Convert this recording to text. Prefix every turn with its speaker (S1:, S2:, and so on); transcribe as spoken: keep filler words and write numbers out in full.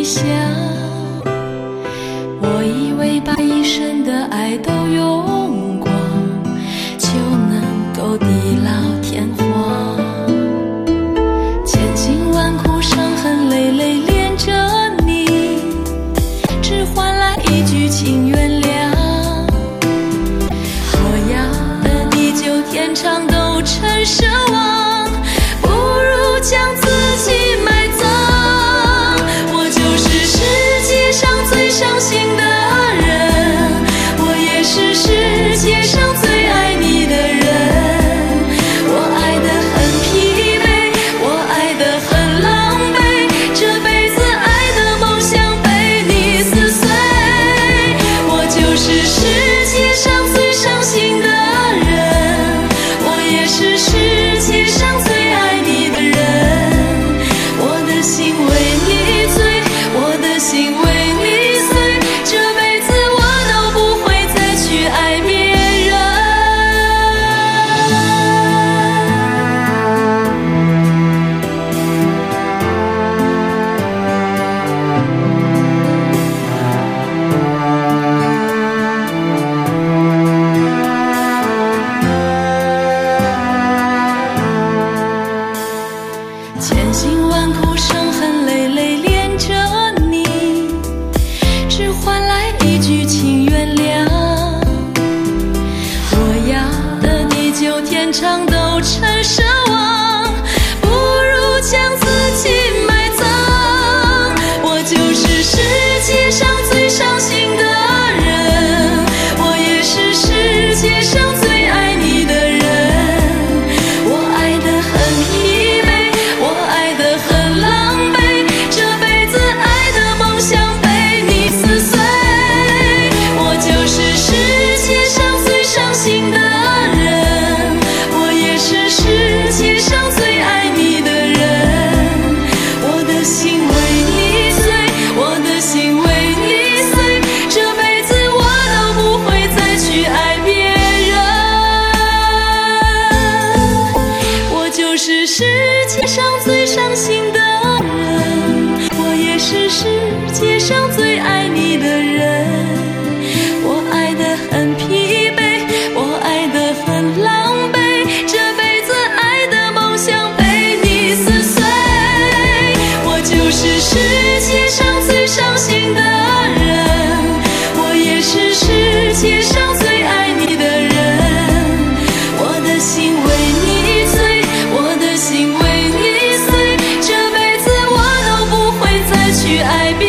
S1: 想，我以为把一生的爱都用光，就能够地老天荒。千辛万苦，伤痕累累恋着你，只换来一句请原谅。我要的地久天长都成奢望，不如将自己埋葬。我就是世界上最伤心的人，我也是世界上最爱你的人。我爱得很疲惫，我爱得很狼狈，这辈子爱的梦想被你撕碎。我就是世界上最伤心的人，我也是世界上最爱你的人。我的心为你醉，我的心为你碎，这辈子我都不会再去爱别人。千辛万苦，伤痕累累恋着你，只换来一句请原谅。我要的地久天长都成奢望，不如将自己埋葬。我就是世界上最伤心的人，我也是世界上最爱你的人。我爱得很疲惫，我爱得很狼狈，这辈子爱的梦想被你撕碎。我就是世界上最伤心的人，我也是世界上最爱你的人。我的心为你碎，我的心为你碎，这辈子我都不会再去爱别人。我就是世界上最伤心的人，我也是世界上最爱你的人。我爱得很疲惫，我爱得很狼狈，这辈子爱的梦想被你撕碎。我就是世界上最伤心的人，我也是世界上最爱你的人。我的心为你醉，我的心为你碎，这辈子我都不会再去爱别人。